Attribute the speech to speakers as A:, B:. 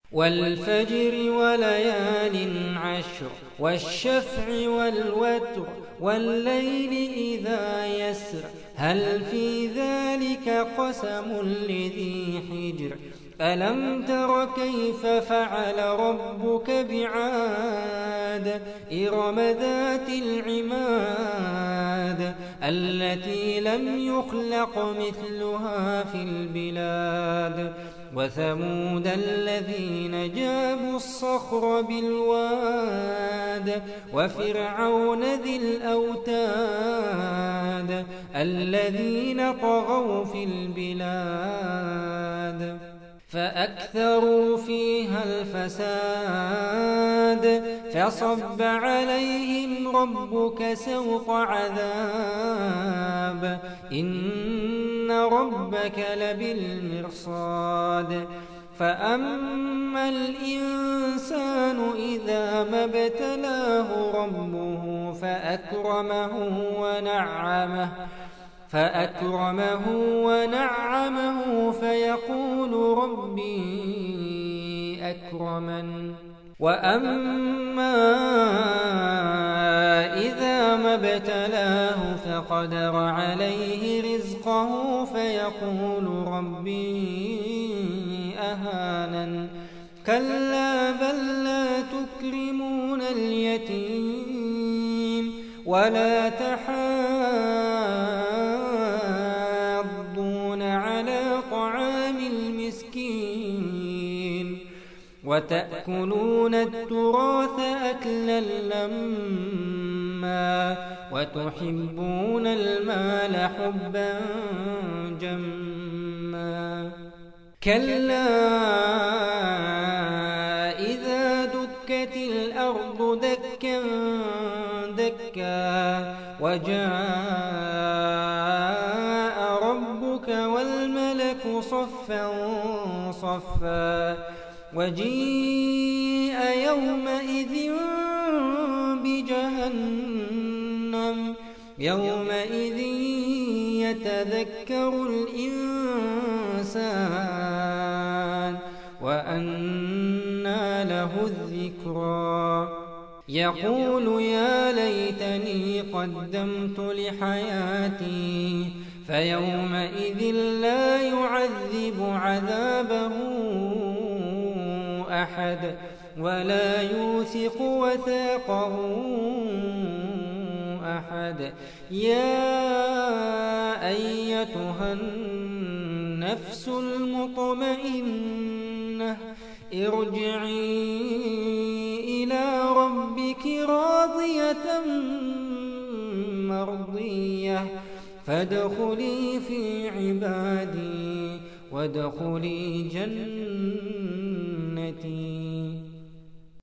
A: والفجر وليال عشر والشفع والوتر والليل إذا يسر هل في ذلك قسم لذي حجر ألم تر كيف فعل ربك بعاد إرم ذات العماد التي لم يخلق مثلها في البلاد وثمود الذين جابوا الصخر بالواد وفرعون ذي الأوتاد الذين طغوا في البلاد فأكثروا فيها الفساد فصب عليهم ربك سوط عذاب إن ربك لبالمرصاد فأما الإنسان إذا ما ابتلاه ربه فأكرمه ونعمه فيقول ربي أكرمن وأما إذا ما ابتلاه فقدر عليه رزقه فيقول ربي أهانن كلا بل لا تكرمون اليتيم ولا تحاضون على طعام المسكين وتأكلون التراث أكلا لما وتحبون المال حبا جما كلا إذا دكت الأرض دكا دكا وجاء ربك والملك صفا صفا وجيء يومئذ بجهنم يومئذ يتذكر الإنسان وأنى له الذكرى يقول يا ليتني قدمت لحياتي فيومئذ لا يعذب عذابه أحد ولا يوثق وثاقه أحد يا أيتها النفس المطمئنة ارجعي إلى ربك راضية مرضية فادخلي في عبادي وادخلي جنتي.